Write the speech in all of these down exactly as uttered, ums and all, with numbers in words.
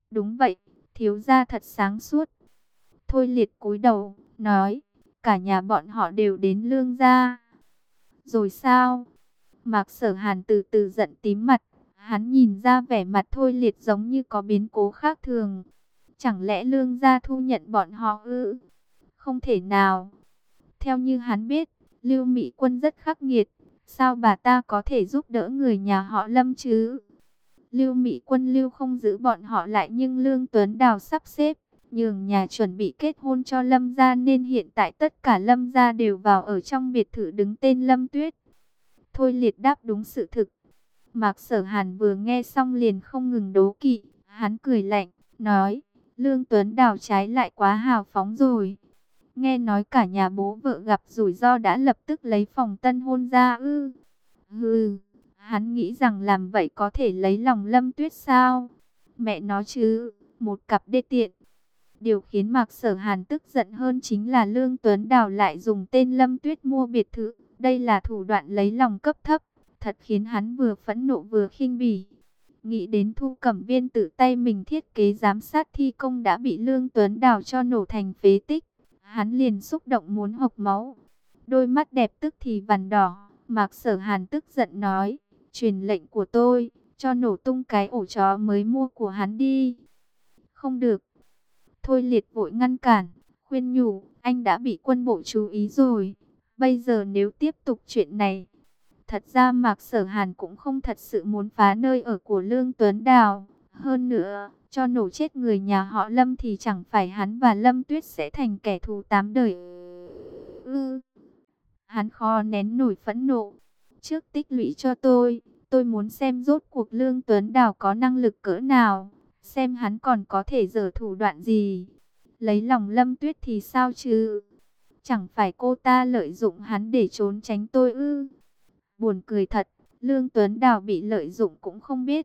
Đúng vậy, thiếu gia thật sáng suốt. Thôi Liệt cúi đầu, nói, cả nhà bọn họ đều đến Lương gia. Rồi sao? Mạc Sở Hàn từ từ giận tím mặt, hắn nhìn ra vẻ mặt Thôi Liệt giống như có biến cố khác thường. Chẳng lẽ Lương gia thu nhận bọn họ ư? Không thể nào. Theo như hắn biết, Lưu Mỹ Quân rất khắc nghiệt, sao bà ta có thể giúp đỡ người nhà họ Lâm chứ? Lưu Mỹ Quân lưu không giữ bọn họ lại, nhưng Lương Tuấn Đào sắp xếp nhường nhà chuẩn bị kết hôn cho Lâm gia, nên hiện tại tất cả Lâm gia đều vào ở trong biệt thự đứng tên Lâm Tuyết. Thôi Liệt đáp đúng sự thực. Mạc Sở Hàn vừa nghe xong liền không ngừng đố kỵ, hắn cười lạnh, nói, Lương Tuấn Đào trái lại quá hào phóng rồi. Nghe nói cả nhà bố vợ gặp rủi ro đã lập tức lấy phòng tân hôn ra ư? Hừ, hắn nghĩ rằng làm vậy có thể lấy lòng Lâm Tuyết sao? Mẹ nó chứ, một cặp đê tiện. Điều khiến Mạc Sở Hàn tức giận hơn chính là Lương Tuấn Đào lại dùng tên Lâm Tuyết mua biệt thự. Đây là thủ đoạn lấy lòng cấp thấp, thật khiến hắn vừa phẫn nộ vừa khinh bỉ. Nghĩ đến Thu Cẩm Viên tự tay mình thiết kế giám sát thi công đã bị Lương Tuấn Đào cho nổ thành phế tích, hắn liền xúc động muốn hộc máu. Đôi mắt đẹp tức thì vằn đỏ, Mạc Sở Hàn tức giận nói, truyền lệnh của tôi, cho nổ tung cái ổ chó mới mua của hắn đi. Không được. Thôi Liệt vội ngăn cản, khuyên nhủ, anh đã bị quân bộ chú ý rồi. Bây giờ nếu tiếp tục chuyện này, thật ra Mạc Sở Hàn cũng không thật sự muốn phá nơi ở của Lương Tuấn Đào. Hơn nữa, cho nổ chết người nhà họ Lâm thì chẳng phải hắn và Lâm Tuyết sẽ thành kẻ thù tám đời ư? Hắn khó nén nổi phẫn nộ. Trước tích lũy cho tôi, tôi muốn xem rốt cuộc Lương Tuấn Đào có năng lực cỡ nào, xem hắn còn có thể giở thủ đoạn gì. Lấy lòng Lâm Tuyết thì sao chứ? Chẳng phải cô ta lợi dụng hắn để trốn tránh tôi ư? Buồn cười thật, Lương Tuấn Đào bị lợi dụng cũng không biết.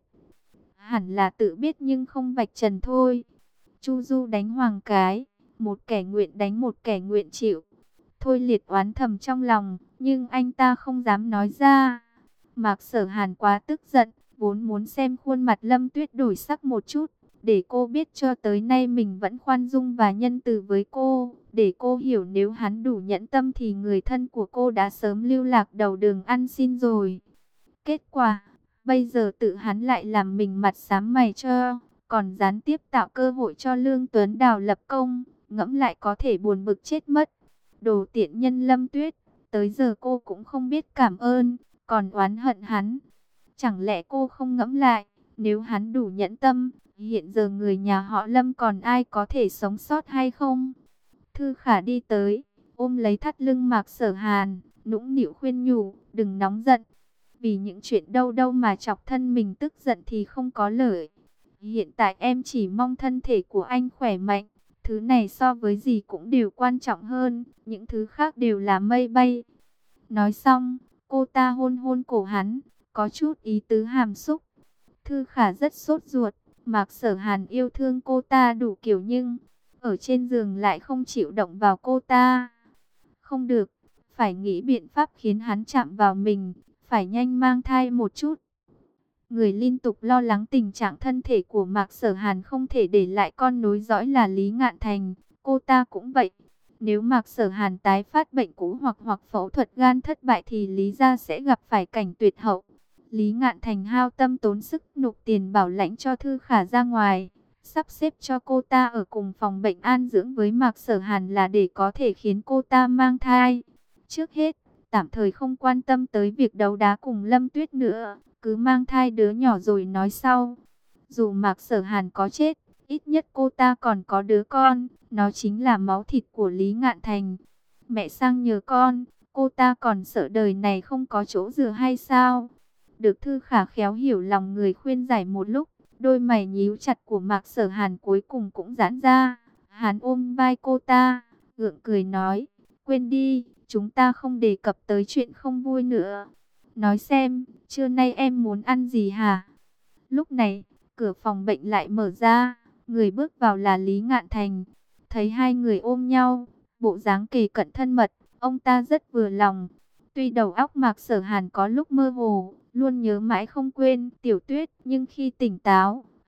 Hẳn là tự biết nhưng không vạch trần thôi. Chu Du đánh Hoàng Cái, một kẻ nguyện đánh một kẻ nguyện chịu. Thôi Liệt oán thầm trong lòng, nhưng anh ta không dám nói ra. Mạc Sở Hàn quá tức giận, vốn muốn xem khuôn mặt Lâm Tuyết đổi sắc một chút, để cô biết cho tới nay mình vẫn khoan dung và nhân từ với cô, để cô hiểu nếu hắn đủ nhẫn tâm thì người thân của cô đã sớm lưu lạc đầu đường ăn xin rồi. Kết quả, bây giờ tự hắn lại làm mình mặt xám mày cho, còn gián tiếp tạo cơ hội cho Lương Tuấn Đào lập công, ngẫm lại có thể buồn bực chết mất. Đồ tiện nhân Lâm Tuyết, tới giờ cô cũng không biết cảm ơn, còn oán hận hắn. Chẳng lẽ cô không ngẫm lại, nếu hắn đủ nhẫn tâm, hiện giờ người nhà họ Lâm còn ai có thể sống sót hay không? Thư Khả đi tới, ôm lấy thắt lưng Mạc Sở Hàn, nũng nịu khuyên nhủ, đừng nóng giận. Vì những chuyện đâu đâu mà chọc thân mình tức giận thì không có lợi. Hiện tại em chỉ mong thân thể của anh khỏe mạnh. Thứ này so với gì cũng đều quan trọng hơn. Những thứ khác đều là mây bay. Nói xong, cô ta hôn hôn cổ hắn, có chút ý tứ hàm xúc. Thư Khả rất sốt ruột. Mạc Sở Hàn yêu thương cô ta đủ kiểu nhưng ở trên giường lại không chịu động vào cô ta. Không được, phải nghĩ biện pháp khiến hắn chạm vào mình, phải nhanh mang thai một chút. Người liên tục lo lắng tình trạng thân thể của Mạc Sở Hàn không thể để lại con nối dõi là Lý Ngạn Thành, cô ta cũng vậy. Nếu Mạc Sở Hàn tái phát bệnh cũ hoặc hoặc phẫu thuật gan thất bại thì Lý gia sẽ gặp phải cảnh tuyệt hậu. Lý Ngạn Thành hao tâm tốn sức nộp tiền bảo lãnh cho Thư Khả ra ngoài, sắp xếp cho cô ta ở cùng phòng bệnh an dưỡng với Mạc Sở Hàn là để có thể khiến cô ta mang thai. Trước hết, tạm thời không quan tâm tới việc đấu đá cùng Lâm Tuyết nữa, cứ mang thai đứa nhỏ rồi nói sau. Dù Mạc Sở Hàn có chết, ít nhất cô ta còn có đứa con, nó chính là máu thịt của Lý Ngạn Thành. Mẹ sang nhờ con, cô ta còn sợ đời này không có chỗ dựa hay sao? Được Thư Khả khéo hiểu lòng người khuyên giải một lúc, đôi mày nhíu chặt của Mạc Sở Hàn cuối cùng cũng giãn ra. Hắn ôm vai cô ta, gượng cười nói, quên đi, chúng ta không đề cập tới chuyện không vui nữa. Nói xem, trưa nay em muốn ăn gì hả? Lúc này, cửa phòng bệnh lại mở ra, người bước vào là Lý Ngạn Thành. Thấy hai người ôm nhau, bộ dáng kề cận thân mật, ông ta rất vừa lòng. Tuy đầu óc Mạc Sở Hàn có lúc mơ hồ, luôn nhớ mãi không quên Tiểu Tuyết, nhưng khi tỉnh táo,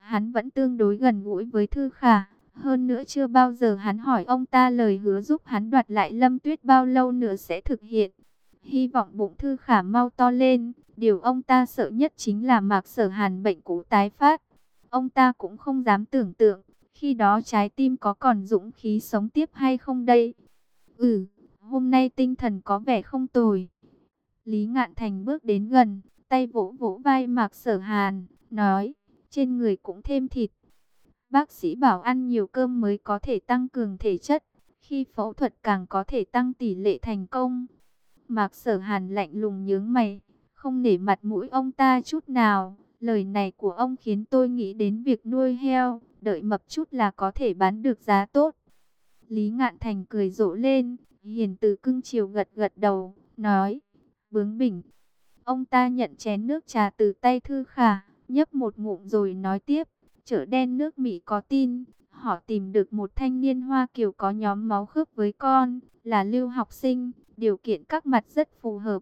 hắn vẫn tương đối gần gũi với Thư Khả. Hơn nữa chưa bao giờ hắn hỏi ông ta lời hứa giúp hắn đoạt lại Lâm Tuyết bao lâu nữa sẽ thực hiện. Hy vọng bụng Thư Khả mau to lên. Điều ông ta sợ nhất chính là Mạc Sở Hàn bệnh cũ tái phát. Ông ta cũng không dám tưởng tượng, khi đó trái tim có còn dũng khí sống tiếp hay không đây. Ừ, hôm nay tinh thần có vẻ không tồi. Lý Ngạn Thành bước đến gần, tay vỗ vỗ vai Mạc Sở Hàn, nói, trên người cũng thêm thịt. Bác sĩ bảo ăn nhiều cơm mới có thể tăng cường thể chất, khi phẫu thuật càng có thể tăng tỷ lệ thành công. Mạc Sở Hàn lạnh lùng nhướng mày, không nể mặt mũi ông ta chút nào. Lời này của ông khiến tôi nghĩ đến việc nuôi heo, đợi mập chút là có thể bán được giá tốt. Lý Ngạn Thành cười rộ lên, hiền từ cưng chiều gật gật đầu, nói, bướng bỉnh. Ông ta nhận chén nước trà từ tay Thư Khả, nhấp một ngụm rồi nói tiếp, chợ đen nước Mỹ có tin, họ tìm được một thanh niên Hoa Kiều có nhóm máu khớp với con, là lưu học sinh, điều kiện các mặt rất phù hợp.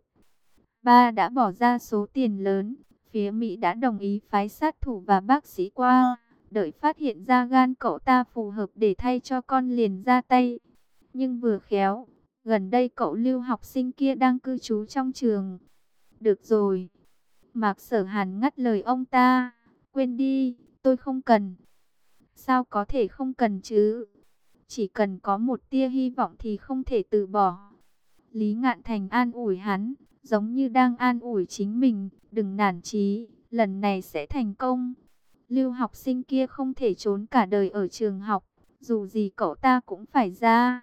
Ba đã bỏ ra số tiền lớn, phía Mỹ đã đồng ý phái sát thủ và bác sĩ qua, đợi phát hiện ra gan cậu ta phù hợp để thay cho con liền ra tay. Nhưng vừa khéo, gần đây cậu lưu học sinh kia đang cư trú trong trường. Được rồi. Mạc Sở Hàn ngắt lời ông ta. Quên đi, tôi không cần. Sao có thể không cần chứ? Chỉ cần có một tia hy vọng thì không thể từ bỏ. Lý Ngạn Thành an ủi hắn, giống như đang an ủi chính mình. Đừng nản chí, lần này sẽ thành công. Lưu học sinh kia không thể trốn cả đời ở trường học. Dù gì cậu ta cũng phải ra.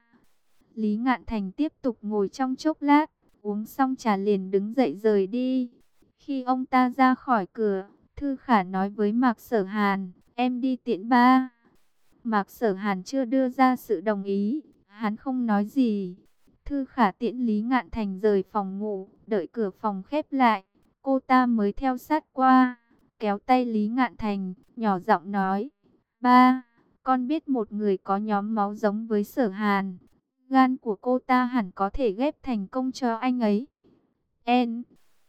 Lý Ngạn Thành tiếp tục ngồi trong chốc lát, uống xong trà liền đứng dậy rời đi. Khi ông ta ra khỏi cửa, Thư Khả nói với Mạc Sở Hàn, em đi tiễn ba. Mạc Sở Hàn chưa đưa ra sự đồng ý, hắn không nói gì. Thư Khả tiễn Lý Ngạn Thành rời phòng ngủ, đợi cửa phòng khép lại, cô ta mới theo sát qua, kéo tay Lý Ngạn Thành, nhỏ giọng nói, ba, con biết một người có nhóm máu giống với Sở Hàn. Gan của cô ta hẳn có thể ghép thành công cho anh ấy. En.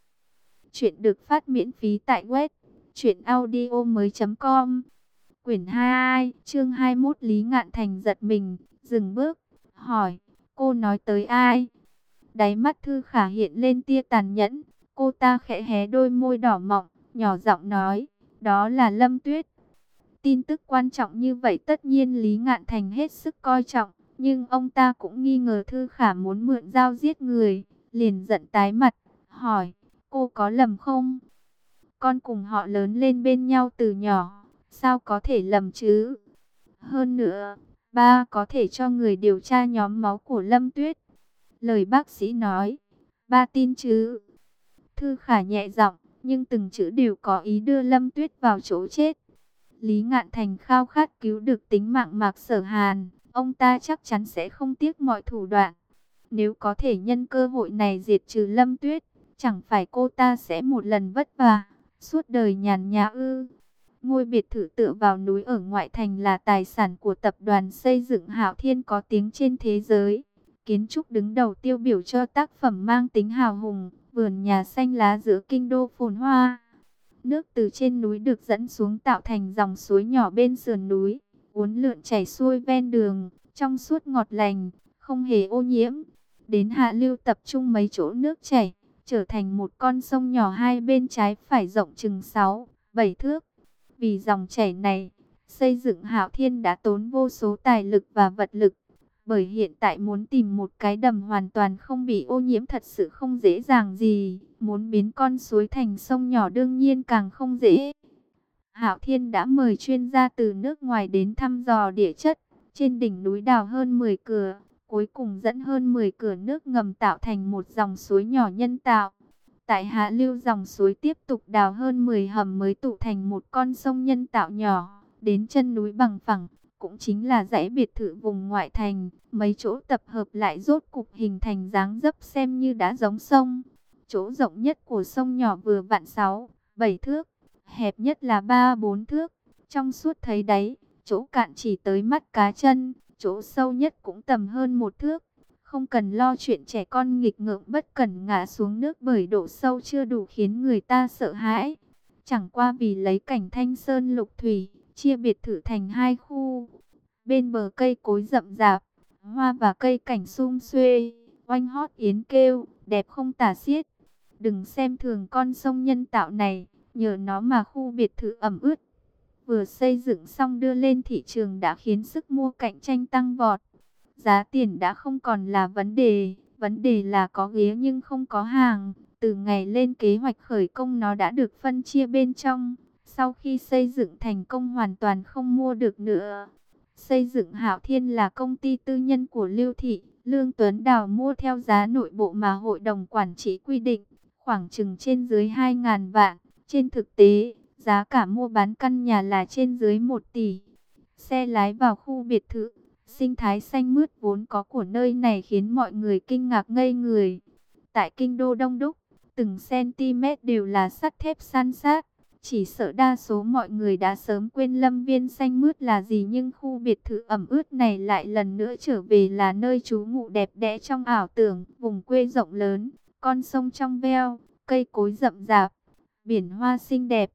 Chuyện được phát miễn phí tại web truyệnaudiomoi chấm com. Quyển hai, chương hai mươi mốt. Lý Ngạn Thành giật mình, dừng bước, hỏi, cô nói tới ai? Đáy mắt Thư Khả hiện lên tia tàn nhẫn, cô ta khẽ hé đôi môi đỏ mọng, nhỏ giọng nói, đó là Lâm Tuyết. Tin tức quan trọng như vậy tất nhiên Lý Ngạn Thành hết sức coi trọng. Nhưng ông ta cũng nghi ngờ Thư Khả muốn mượn dao giết người, liền giận tái mặt, hỏi, cô có lầm không? Con cùng họ lớn lên bên nhau từ nhỏ, sao có thể lầm chứ? Hơn nữa, ba có thể cho người điều tra nhóm máu của Lâm Tuyết. Lời bác sĩ nói, ba tin chứ? Thư Khả nhẹ giọng, nhưng từng chữ đều có ý đưa Lâm Tuyết vào chỗ chết. Lý Ngạn Thành khao khát cứu được tính mạng Mạc Sở Hàn. Ông ta chắc chắn sẽ không tiếc mọi thủ đoạn. Nếu có thể nhân cơ hội này diệt trừ Lâm Tuyết, chẳng phải cô ta sẽ một lần vất vả, suốt đời nhàn nhã ư? Ngôi biệt thự tựa vào núi ở ngoại thành là tài sản của tập đoàn xây dựng Hạo Thiên có tiếng trên thế giới. Kiến trúc đứng đầu tiêu biểu cho tác phẩm mang tính hào hùng, vườn nhà xanh lá giữa kinh đô phồn hoa. Nước từ trên núi được dẫn xuống tạo thành dòng suối nhỏ bên sườn núi, uốn lượn chảy xuôi ven đường, trong suốt ngọt lành, không hề ô nhiễm. Đến hạ lưu tập trung mấy chỗ nước chảy, trở thành một con sông nhỏ hai bên trái phải rộng chừng sáu, bảy thước. Vì dòng chảy này, xây dựng Hạo Thiên đã tốn vô số tài lực và vật lực. Bởi hiện tại muốn tìm một cái đầm hoàn toàn không bị ô nhiễm thật sự không dễ dàng gì. Muốn biến con suối thành sông nhỏ đương nhiên càng không dễ. Hạo Thiên đã mời chuyên gia từ nước ngoài đến thăm dò địa chất. Trên đỉnh núi đào hơn mười cửa, cuối cùng dẫn hơn mười cửa nước ngầm tạo thành một dòng suối nhỏ nhân tạo. Tại hạ lưu dòng suối tiếp tục đào hơn mười hầm mới tụ thành một con sông nhân tạo nhỏ. Đến chân núi bằng phẳng, cũng chính là dãy biệt thự vùng ngoại thành, mấy chỗ tập hợp lại rốt cục hình thành dáng dấp xem như đã giống sông. Chỗ rộng nhất của sông nhỏ vừa vặn sáu, bảy thước, hẹp nhất là ba, bốn thước, trong suốt thấy đáy, chỗ cạn chỉ tới mắt cá chân, chỗ sâu nhất cũng tầm hơn một thước. Không cần lo chuyện trẻ con nghịch ngợm bất cẩn ngã xuống nước bởi độ sâu chưa đủ khiến người ta sợ hãi. Chẳng qua vì lấy cảnh thanh sơn lục thủy, chia biệt thự thành hai khu. Bên bờ cây cối rậm rạp, hoa và cây cảnh sum xuê, oanh hót yến kêu, đẹp không tả xiết. Đừng xem thường con sông nhân tạo này, nhờ nó mà khu biệt thự ẩm ướt vừa xây dựng xong đưa lên thị trường đã khiến sức mua cạnh tranh tăng vọt. Giá tiền đã không còn là vấn đề, vấn đề là có ghế nhưng không có hàng. Từ ngày lên kế hoạch khởi công nó đã được phân chia bên trong. Sau khi xây dựng thành công hoàn toàn không mua được nữa. Xây dựng Hạo Thiên là công ty tư nhân của Lưu Thị. Lương Tuấn Đào mua theo giá nội bộ mà hội đồng quản trị quy định, khoảng chừng trên dưới hai nghìn vạn. Trên thực tế, giá cả mua bán căn nhà là trên dưới một tỷ. Xe lái vào khu biệt thự, sinh thái xanh mướt vốn có của nơi này khiến mọi người kinh ngạc ngây người. Tại kinh đô đông đúc, từng cm đều là sắt thép san sát. Chỉ sợ đa số mọi người đã sớm quên lâm viên xanh mướt là gì, nhưng khu biệt thự ẩm ướt này lại lần nữa trở về là nơi trú ngụ đẹp đẽ trong ảo tưởng. Vùng quê rộng lớn, con sông trong veo, cây cối rậm rạp, biển hoa xinh đẹp.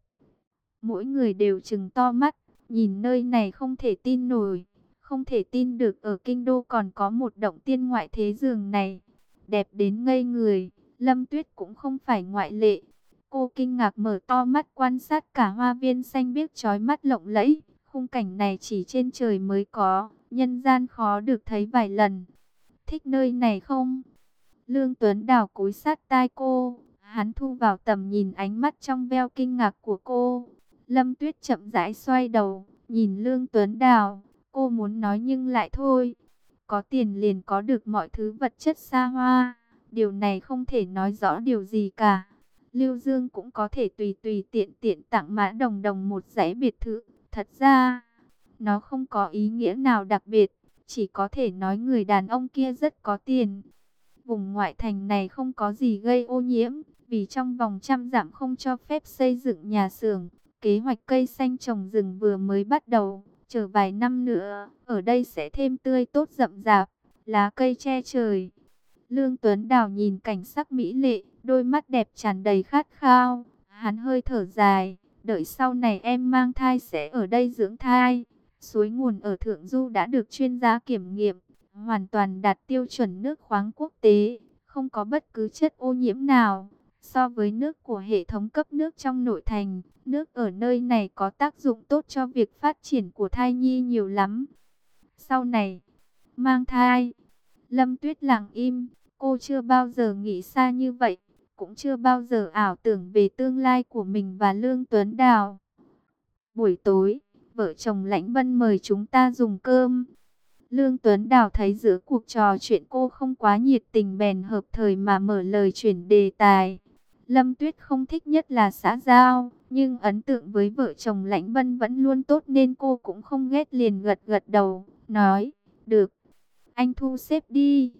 Mỗi người đều trừng to mắt, nhìn nơi này không thể tin nổi. Không thể tin được ở kinh đô còn có một động tiên ngoại thế giường này. Đẹp đến ngây người, Lâm Tuyết cũng không phải ngoại lệ. Cô kinh ngạc mở to mắt quan sát cả hoa viên xanh biếc chói mắt lộng lẫy. Khung cảnh này chỉ trên trời mới có, nhân gian khó được thấy vài lần. Thích nơi này không? Lương Tuấn Đào cúi sát tai cô, hắn thu vào tầm nhìn ánh mắt trong veo kinh ngạc của cô. Lâm Tuyết chậm rãi xoay đầu, nhìn Lương Tuấn Đào, cô muốn nói nhưng lại thôi. Có tiền liền có được mọi thứ vật chất xa hoa, điều này không thể nói rõ điều gì cả. Lưu Dương cũng có thể tùy tùy tiện tiện tặng Mã Đồng Đồng một dãy biệt thự. Thật ra, nó không có ý nghĩa nào đặc biệt, chỉ có thể nói người đàn ông kia rất có tiền. Vùng ngoại thành này không có gì gây ô nhiễm, vì trong vòng trăm dặm không cho phép xây dựng nhà xưởng. Kế hoạch cây xanh trồng rừng vừa mới bắt đầu, chờ vài năm nữa, ở đây sẽ thêm tươi tốt rậm rạp, lá cây che trời. Lương Tuấn Đào nhìn cảnh sắc mỹ lệ, đôi mắt đẹp tràn đầy khát khao. Hắn hơi thở dài, đợi sau này em mang thai sẽ ở đây dưỡng thai. Suối nguồn ở Thượng Du đã được chuyên gia kiểm nghiệm, hoàn toàn đạt tiêu chuẩn nước khoáng quốc tế, không có bất cứ chất ô nhiễm nào. So với nước của hệ thống cấp nước trong nội thành, nước ở nơi này có tác dụng tốt cho việc phát triển của thai nhi nhiều lắm. Sau này, mang thai, Lâm Tuyết lặng im, cô chưa bao giờ nghĩ xa như vậy, cũng chưa bao giờ ảo tưởng về tương lai của mình và Lương Tuấn Đào. Buổi tối, vợ chồng Lãnh Vân mời chúng ta dùng cơm. Lương Tuấn Đào thấy giữa cuộc trò chuyện cô không quá nhiệt tình bèn hợp thời mà mở lời chuyển đề tài. Lâm Tuyết không thích nhất là xã giao, nhưng ấn tượng với vợ chồng Lãnh Vân vẫn luôn tốt nên cô cũng không ghét, liền gật gật đầu, nói, được, anh thu xếp đi.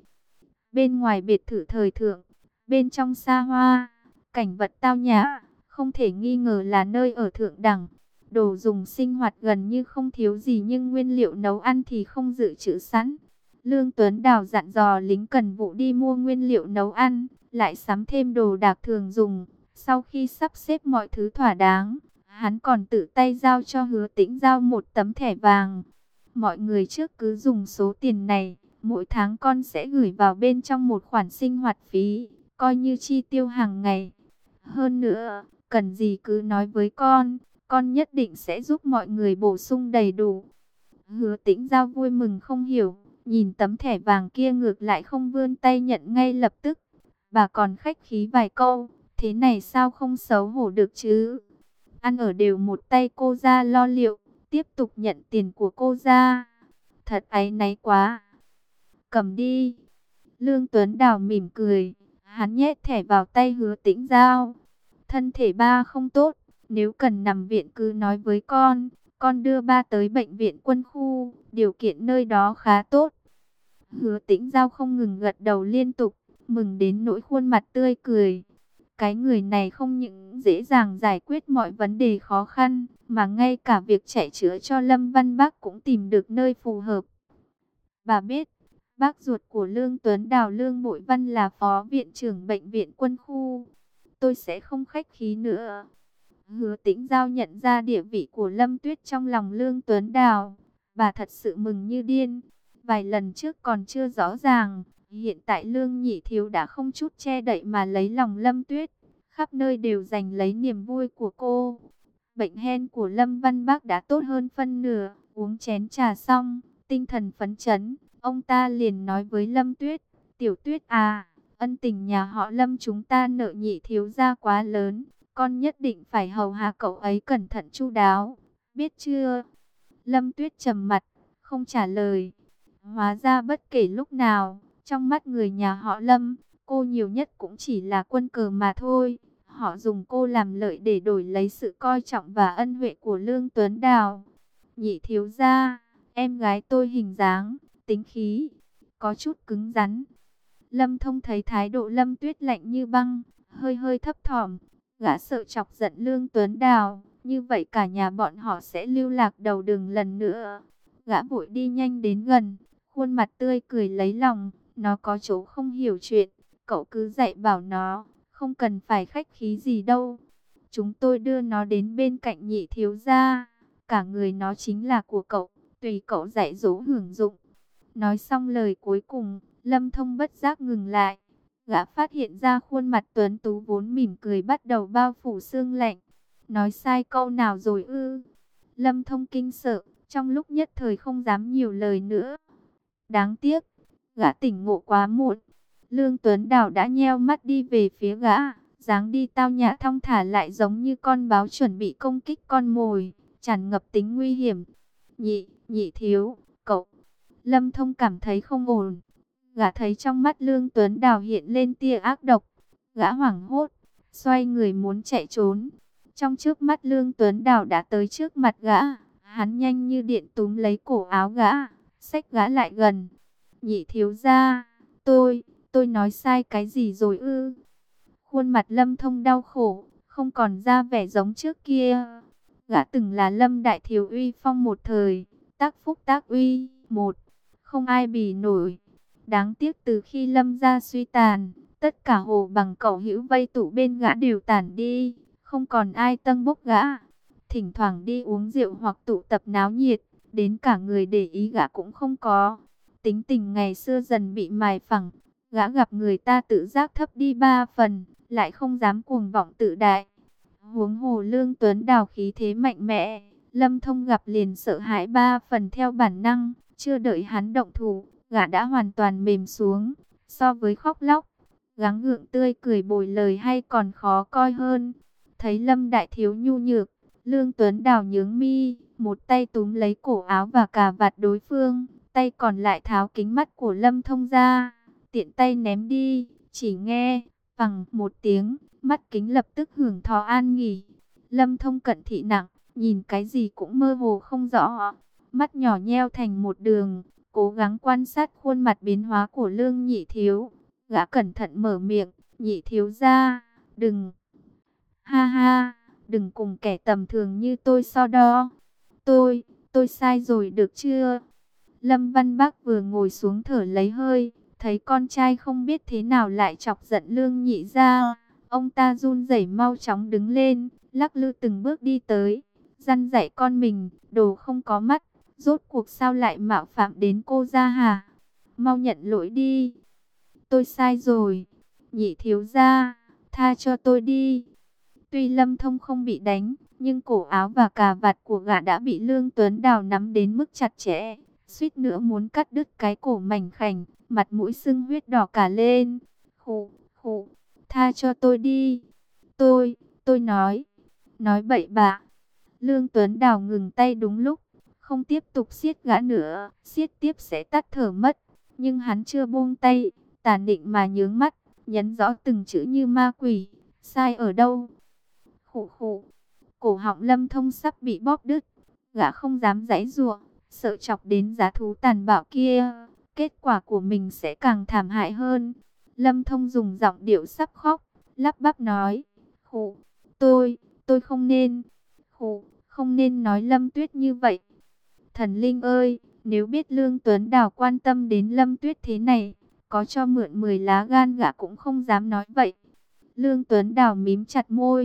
Bên ngoài biệt thự thời thượng, bên trong xa hoa, cảnh vật tao nhã, không thể nghi ngờ là nơi ở thượng đẳng. Đồ dùng sinh hoạt gần như không thiếu gì nhưng nguyên liệu nấu ăn thì không dự trữ sẵn. Lương Tuấn Đào dặn dò lính cần vụ đi mua nguyên liệu nấu ăn, lại sắm thêm đồ đạc thường dùng. Sau khi sắp xếp mọi thứ thỏa đáng, hắn còn tự tay giao cho Hứa Tĩnh Giao một tấm thẻ vàng. Mọi người trước cứ dùng số tiền này, mỗi tháng con sẽ gửi vào bên trong một khoản sinh hoạt phí, coi như chi tiêu hàng ngày. Hơn nữa, cần gì cứ nói với con, con nhất định sẽ giúp mọi người bổ sung đầy đủ. Hứa Tĩnh Giao vui mừng không hiểu, nhìn tấm thẻ vàng kia ngược lại không vươn tay nhận ngay lập tức. Bà còn khách khí vài câu, thế này sao không xấu hổ được chứ? Ăn ở đều một tay cô ra lo liệu, tiếp tục nhận tiền của cô ra. Thật áy náy quá. Cầm đi. Lương Tuấn Đào mỉm cười, hắn nhét thẻ vào tay Hứa Tĩnh Giao. Thân thể ba không tốt, nếu cần nằm viện cứ nói với con, con đưa ba tới bệnh viện quân khu, điều kiện nơi đó khá tốt. Hứa Tĩnh Giao không ngừng gật đầu liên tục, mừng đến nỗi khuôn mặt tươi cười. Cái người này không những dễ dàng giải quyết mọi vấn đề khó khăn, mà ngay cả việc chạy chữa cho Lâm Văn Bác cũng tìm được nơi phù hợp. Bà biết, bác ruột của Lương Tuấn Đào Lương Bội Văn là phó viện trưởng bệnh viện quân khu. Tôi sẽ không khách khí nữa. Hứa Tĩnh Giao nhận ra địa vị của Lâm Tuyết trong lòng Lương Tuấn Đào. Bà thật sự mừng như điên. Vài lần trước còn chưa rõ ràng, hiện tại Lương Nhị Thiếu đã không chút che đậy mà lấy lòng Lâm Tuyết. Khắp nơi đều giành lấy niềm vui của cô. Bệnh hen của Lâm Văn Bác đã tốt hơn phân nửa. Uống chén trà xong, tinh thần phấn chấn, ông ta liền nói với Lâm Tuyết: Tiểu Tuyết à, ân tình nhà họ Lâm chúng ta nợ Nhị Thiếu gia quá lớn. Con nhất định phải hầu hạ cậu ấy cẩn thận chu đáo, biết chưa? Lâm Tuyết trầm mặt, không trả lời. Hóa ra bất kể lúc nào, trong mắt người nhà họ Lâm, cô nhiều nhất cũng chỉ là quân cờ mà thôi. Họ dùng cô làm lợi để đổi lấy sự coi trọng và ân huệ của Lương Tuấn Đào. Nhị thiếu gia, em gái tôi hình dáng, tính khí, có chút cứng rắn. Lâm Thông thấy thái độ Lâm Tuyết lạnh như băng, hơi hơi thấp thỏm. Gã sợ chọc giận Lương Tuấn Đào, như vậy cả nhà bọn họ sẽ lưu lạc đầu đường lần nữa. Gã vội đi nhanh đến gần, khuôn mặt tươi cười lấy lòng. Nó có chỗ không hiểu chuyện, cậu cứ dạy bảo nó, không cần phải khách khí gì đâu. Chúng tôi đưa nó đến bên cạnh Nhị thiếu gia, cả người nó chính là của cậu, tùy cậu dạy dỗ hưởng dụng. Nói xong lời cuối cùng, Lâm Thông bất giác ngừng lại. Gã phát hiện ra khuôn mặt tuấn tú vốn mỉm cười bắt đầu bao phủ sương lạnh. Nói sai câu nào rồi ư? Lâm Thông kinh sợ, trong lúc nhất thời không dám nhiều lời nữa. Đáng tiếc, gã tỉnh ngộ quá muộn. Lương Tuấn Đào đã nheo mắt đi về phía gã, dáng đi tao nhã thong thả lại giống như con báo chuẩn bị công kích con mồi, tràn ngập tính nguy hiểm. Nhị, nhị thiếu, cậu. Lâm Thông cảm thấy không ổn. Gã thấy trong mắt Lương Tuấn Đào hiện lên tia ác độc. Gã hoảng hốt, xoay người muốn chạy trốn. Trong trước mắt Lương Tuấn Đào đã tới trước mặt gã. Hắn nhanh như điện túm lấy cổ áo gã, xách gã lại gần. Nhị thiếu gia, tôi, tôi nói sai cái gì rồi ư? Khuôn mặt Lâm Thông đau khổ, không còn ra vẻ giống trước kia. Gã từng là Lâm đại thiếu uy phong một thời, tác phúc tác uy, một, không ai bì nổi. Đáng tiếc từ khi Lâm gia suy tàn, tất cả hồ bằng cẩu hữu vây tụ bên gã đều tản đi, không còn ai tâng bốc gã. Thỉnh thoảng đi uống rượu hoặc tụ tập náo nhiệt, đến cả người để ý gã cũng không có. Tính tình ngày xưa dần bị mài phẳng, gã gặp người ta tự giác thấp đi ba phần, lại không dám cuồng vọng tự đại. Huống hồ Lương Tuấn Đào khí thế mạnh mẽ, Lâm Thông gặp liền sợ hãi ba phần theo bản năng, chưa đợi hắn động thủ, gã đã hoàn toàn mềm xuống. So với khóc lóc, gắng gượng tươi cười bồi lời hay còn khó coi hơn. Thấy Lâm đại thiếu nhu nhược, Lương Tuấn Đào nhướng mi, một tay túm lấy cổ áo và cà vạt đối phương, tay còn lại tháo kính mắt của Lâm Thông ra, tiện tay ném đi. Chỉ nghe phằng một tiếng, mắt kính lập tức hưởng thọ an nghỉ. Lâm Thông cận thị nặng, nhìn cái gì cũng mơ hồ không rõ, mắt nhỏ nheo thành một đường, cố gắng quan sát khuôn mặt biến hóa của Lương Nhị Thiếu. Gã cẩn thận mở miệng: Nhị thiếu gia, đừng, ha ha, đừng cùng kẻ tầm thường như tôi so đo. Tôi, tôi sai rồi được chưa? Lâm Văn Bác vừa ngồi xuống thở lấy hơi, thấy con trai không biết thế nào lại chọc giận Lương Nhị gia. Ông ta run rẩy mau chóng đứng lên, lắc lư từng bước đi tới, dăn dạy con mình: đồ không có mắt, rốt cuộc sao lại mạo phạm đến cô gia hả? Mau nhận lỗi đi. Tôi sai rồi. Nhị thiếu gia, tha cho tôi đi. Tuy Lâm Thông không bị đánh, nhưng cổ áo và cà vạt của gã đã bị Lương Tuấn Đào nắm đến mức chặt chẽ, suýt nữa muốn cắt đứt cái cổ mảnh khảnh, mặt mũi sưng huyết đỏ cả lên. Khụ, khụ, tha cho tôi đi. Tôi, tôi nói, nói bậy bạ. Lương Tuấn Đào ngừng tay đúng lúc, không tiếp tục siết gã nữa, siết tiếp sẽ tắt thở mất. Nhưng hắn chưa buông tay, tàn định mà nhướng mắt, nhấn rõ từng chữ như ma quỷ. Sai ở đâu? Khụ khụ, cổ họng Lâm Thông sắp bị bóp đứt. Gã không dám giãy giụa, sợ chọc đến giá thú tàn bạo kia, kết quả của mình sẽ càng thảm hại hơn. Lâm Thông dùng giọng điệu sắp khóc, lắp bắp nói: Khụ, tôi, tôi không nên, khụ, không nên nói Lâm Tuyết như vậy. Thần linh ơi, nếu biết Lương Tuấn Đào quan tâm đến Lâm Tuyết thế này, có cho mượn mười lá gan gã cũng không dám nói vậy. Lương Tuấn Đào mím chặt môi,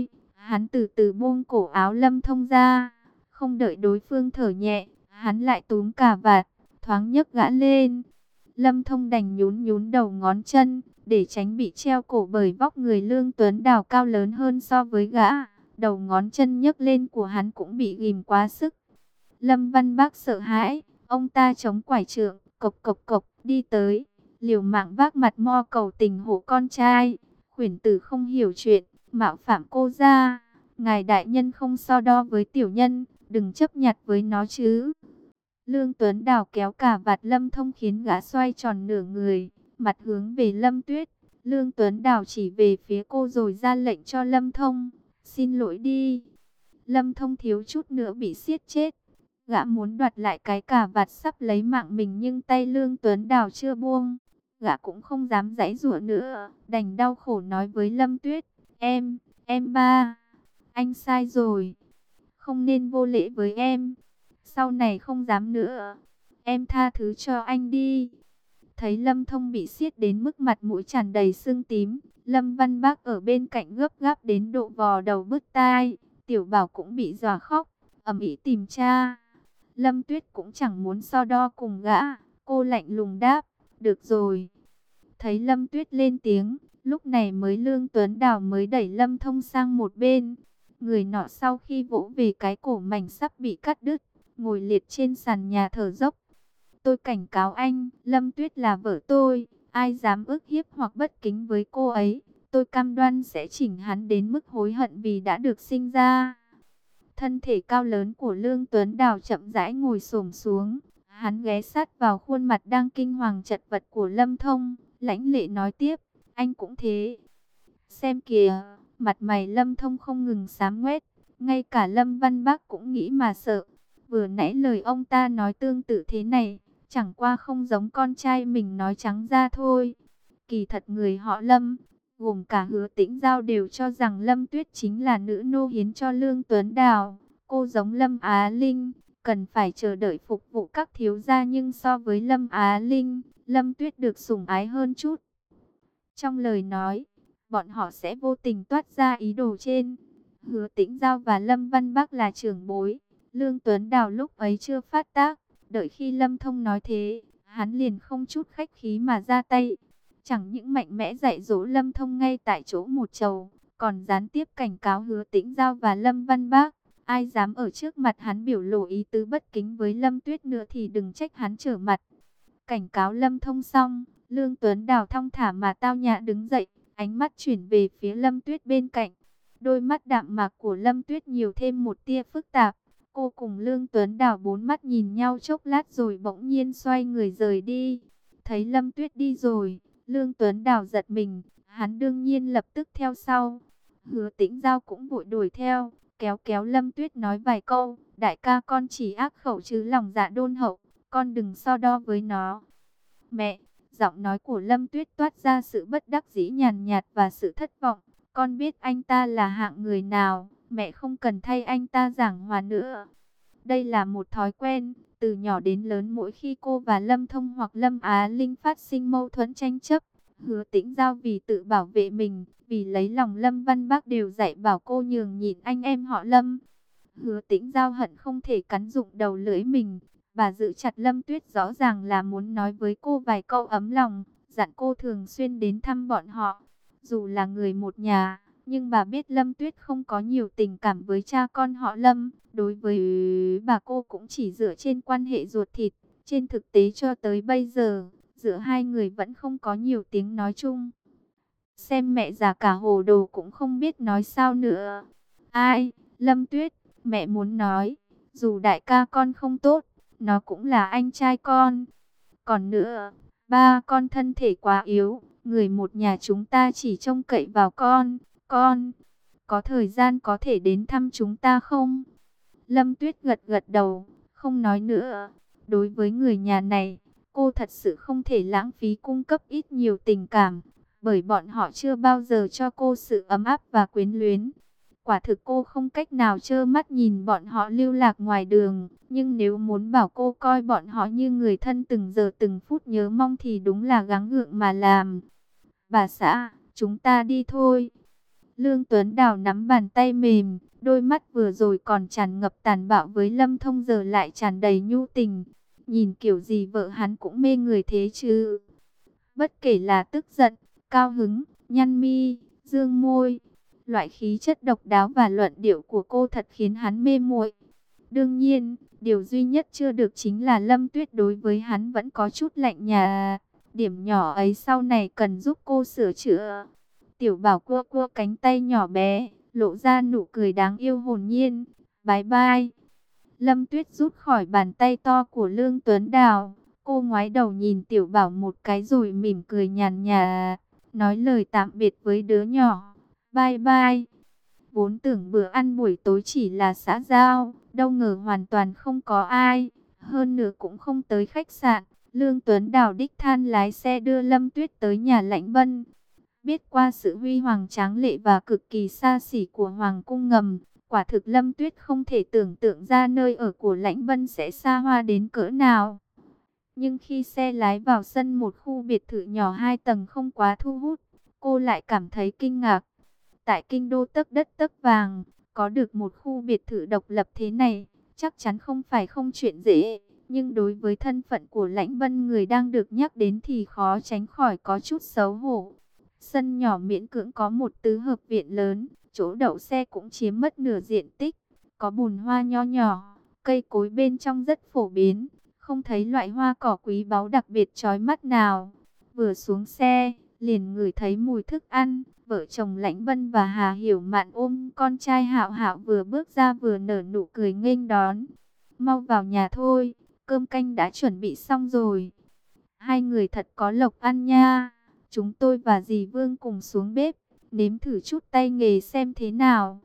Hắn từ từ buông cổ áo Lâm Thông ra, không đợi đối phương thở nhẹ, hắn lại túm cà vạt, thoáng nhấc gã lên. Lâm Thông đành nhún nhún đầu ngón chân, để tránh bị treo cổ bởi vóc người Lương Tuấn Đào cao lớn hơn so với gã. Đầu ngón chân nhấc lên của hắn cũng bị ghim quá sức. Lâm Văn Bác sợ hãi, ông ta chống quải trượng, cộc cộc cộc, đi tới, liều mạng vác mặt mo cầu tình hộ con trai. Khuyển tử không hiểu chuyện, mạo phạm cô ra. Ngài đại nhân không so đo với tiểu nhân, đừng chấp nhặt với nó chứ. Lương Tuấn Đào kéo cả vạt Lâm Thông khiến gã xoay tròn nửa người, mặt hướng về Lâm Tuyết. Lương Tuấn Đào chỉ về phía cô rồi ra lệnh cho Lâm Thông, xin lỗi đi. Lâm Thông thiếu chút nữa bị siết chết. Gã muốn đoạt lại cái cà vạt sắp lấy mạng mình nhưng tay Lương Tuấn Đào chưa buông. Gã cũng không dám giãy giụa nữa, đành đau khổ nói với Lâm Tuyết, em, em ba, anh sai rồi, không nên vô lễ với em, sau này không dám nữa, em tha thứ cho anh đi. Thấy Lâm Thông bị siết đến mức mặt mũi tràn đầy sưng tím, Lâm Văn Bác ở bên cạnh gấp gáp đến độ vò đầu bứt tai, Tiểu Bảo cũng bị dọa khóc, ầm ĩ tìm cha. Lâm Tuyết cũng chẳng muốn so đo cùng gã, cô lạnh lùng đáp, được rồi. Thấy Lâm Tuyết lên tiếng, lúc này mới Lương Tuấn Đào mới đẩy Lâm Thông sang một bên. Người nọ sau khi vỗ về cái cổ mảnh sắp bị cắt đứt, ngồi liệt trên sàn nhà thở dốc. Tôi cảnh cáo anh, Lâm Tuyết là vợ tôi, ai dám ức hiếp hoặc bất kính với cô ấy, tôi cam đoan sẽ chỉnh hắn đến mức hối hận vì đã được sinh ra. Thân thể cao lớn của Lương Tuấn Đào chậm rãi ngồi xổm xuống, hắn ghé sát vào khuôn mặt đang kinh hoàng chật vật của Lâm Thông, lãnh lệ nói tiếp, anh cũng thế. Xem kìa, mặt mày Lâm Thông không ngừng xám ngoét, ngay cả Lâm Văn Bác cũng nghĩ mà sợ. Vừa nãy lời ông ta nói tương tự thế này, chẳng qua không giống con trai mình nói trắng ra thôi. Kỳ thật người họ Lâm, gồm cả Hứa Tĩnh Giao đều cho rằng Lâm Tuyết chính là nữ nô hiến cho Lương Tuấn Đào. Cô giống Lâm Á Linh, cần phải chờ đợi phục vụ các thiếu gia, nhưng so với Lâm Á Linh, Lâm Tuyết được sủng ái hơn chút. Trong lời nói, bọn họ sẽ vô tình toát ra ý đồ trên. Hứa Tĩnh Giao và Lâm Văn Bác là trưởng bối, Lương Tuấn Đào lúc ấy chưa phát tác. Đợi khi Lâm Thông nói thế, hắn liền không chút khách khí mà ra tay. Chẳng những mạnh mẽ dạy dỗ Lâm Thông ngay tại chỗ một trầu, còn gián tiếp cảnh cáo Hứa Tĩnh Giao và Lâm Văn Bác. Ai dám ở trước mặt hắn biểu lộ ý tứ bất kính với Lâm Tuyết nữa thì đừng trách hắn trở mặt. Cảnh cáo Lâm Thông xong, Lương Tuấn Đào thong thả mà tao nhã đứng dậy, ánh mắt chuyển về phía Lâm Tuyết bên cạnh. Đôi mắt đạm mạc của Lâm Tuyết nhiều thêm một tia phức tạp. Cô cùng Lương Tuấn Đào bốn mắt nhìn nhau chốc lát rồi bỗng nhiên xoay người rời đi. Thấy Lâm Tuyết đi rồi, Lương Tuấn Đào giật mình, hắn đương nhiên lập tức theo sau. Hứa Tĩnh Giao cũng vội đuổi theo, kéo kéo Lâm Tuyết nói vài câu, đại ca con chỉ ác khẩu chứ lòng dạ đôn hậu, con đừng so đo với nó. Mẹ, giọng nói của Lâm Tuyết toát ra sự bất đắc dĩ nhàn nhạt và sự thất vọng. Con biết anh ta là hạng người nào, mẹ không cần thay anh ta giảng hòa nữa. Đây là một thói quen, từ nhỏ đến lớn mỗi khi cô và Lâm Thông hoặc Lâm Á Linh phát sinh mâu thuẫn tranh chấp, Hứa Tĩnh Giao vì tự bảo vệ mình, vì lấy lòng Lâm Văn Bác đều dạy bảo cô nhường nhịn anh em họ Lâm. Hứa Tĩnh Giao hận không thể cắn rụng đầu lưỡi mình. Bà giữ chặt Lâm Tuyết rõ ràng là muốn nói với cô vài câu ấm lòng, dặn cô thường xuyên đến thăm bọn họ. Dù là người một nhà, nhưng bà biết Lâm Tuyết không có nhiều tình cảm với cha con họ Lâm. Đối với bà, cô cũng chỉ dựa trên quan hệ ruột thịt. Trên thực tế cho tới bây giờ, giữa hai người vẫn không có nhiều tiếng nói chung. Xem mẹ già cả hồ đồ cũng không biết nói sao nữa. Ai, Lâm Tuyết, mẹ muốn nói, dù đại ca con không tốt, nó cũng là anh trai con. Còn nữa, ba con thân thể quá yếu, người một nhà chúng ta chỉ trông cậy vào con. Con, có thời gian có thể đến thăm chúng ta không? Lâm Tuyết gật gật đầu, không nói nữa. Đối với người nhà này, cô thật sự không thể lãng phí cung cấp ít nhiều tình cảm, bởi bọn họ chưa bao giờ cho cô sự ấm áp và quyến luyến. Quả thực cô không cách nào trơ mắt nhìn bọn họ lưu lạc ngoài đường, nhưng nếu muốn bảo cô coi bọn họ như người thân từng giờ từng phút nhớ mong thì đúng là gắng gượng mà làm. Bà xã, chúng ta đi thôi. Lương Tuấn Đào nắm bàn tay mềm, đôi mắt vừa rồi còn tràn ngập tàn bạo với Lâm Thông giờ lại tràn đầy nhu tình. Nhìn kiểu gì vợ hắn cũng mê người thế chứ. Bất kể là tức giận, cao hứng, nhăn mi, dương môi, loại khí chất độc đáo và luận điệu của cô thật khiến hắn mê muội. Đương nhiên, điều duy nhất chưa được chính là Lâm Tuyết đối với hắn vẫn có chút lạnh nhạt. Điểm nhỏ ấy sau này cần giúp cô sửa chữa. Tiểu Bảo cua cua cánh tay nhỏ bé, lộ ra nụ cười đáng yêu hồn nhiên. Bye bye. Lâm Tuyết rút khỏi bàn tay to của Lương Tuấn Đào. Cô ngoái đầu nhìn Tiểu Bảo một cái rồi mỉm cười nhàn nhạt, nói lời tạm biệt với đứa nhỏ. Bye bye. Vốn tưởng bữa ăn buổi tối chỉ là xã giao, đâu ngờ hoàn toàn không có ai. Hơn nữa cũng không tới khách sạn. Lương Tuấn Đào đích thân lái xe đưa Lâm Tuyết tới nhà Lãnh Bân. Biết qua sự huy hoàng tráng lệ và cực kỳ xa xỉ của Hoàng cung ngầm, quả thực Lâm Tuyết không thể tưởng tượng ra nơi ở của Lãnh Bân sẽ xa hoa đến cỡ nào. Nhưng khi xe lái vào sân một khu biệt thự nhỏ hai tầng không quá thu hút, cô lại cảm thấy kinh ngạc. Tại kinh đô tấc đất tấc vàng, có được một khu biệt thự độc lập thế này, chắc chắn không phải không chuyện dễ. Nhưng đối với thân phận của Lãnh Bân người đang được nhắc đến thì khó tránh khỏi có chút xấu hổ. Sân nhỏ miễn cưỡng có một tứ hợp viện lớn, chỗ đậu xe cũng chiếm mất nửa diện tích. Có bùn hoa nho nhỏ, cây cối bên trong rất phổ biến, không thấy loại hoa cỏ quý báu đặc biệt chói mắt nào. Vừa xuống xe, liền ngửi thấy mùi thức ăn. Vợ chồng Lãnh Bân và Hà Hiểu Mạn ôm con trai Hạo Hạo vừa bước ra vừa nở nụ cười nghênh đón. Mau vào nhà thôi, cơm canh đã chuẩn bị xong rồi. Hai người thật có lộc ăn nha. Chúng tôi và dì Vương cùng xuống bếp, nếm thử chút tay nghề xem thế nào.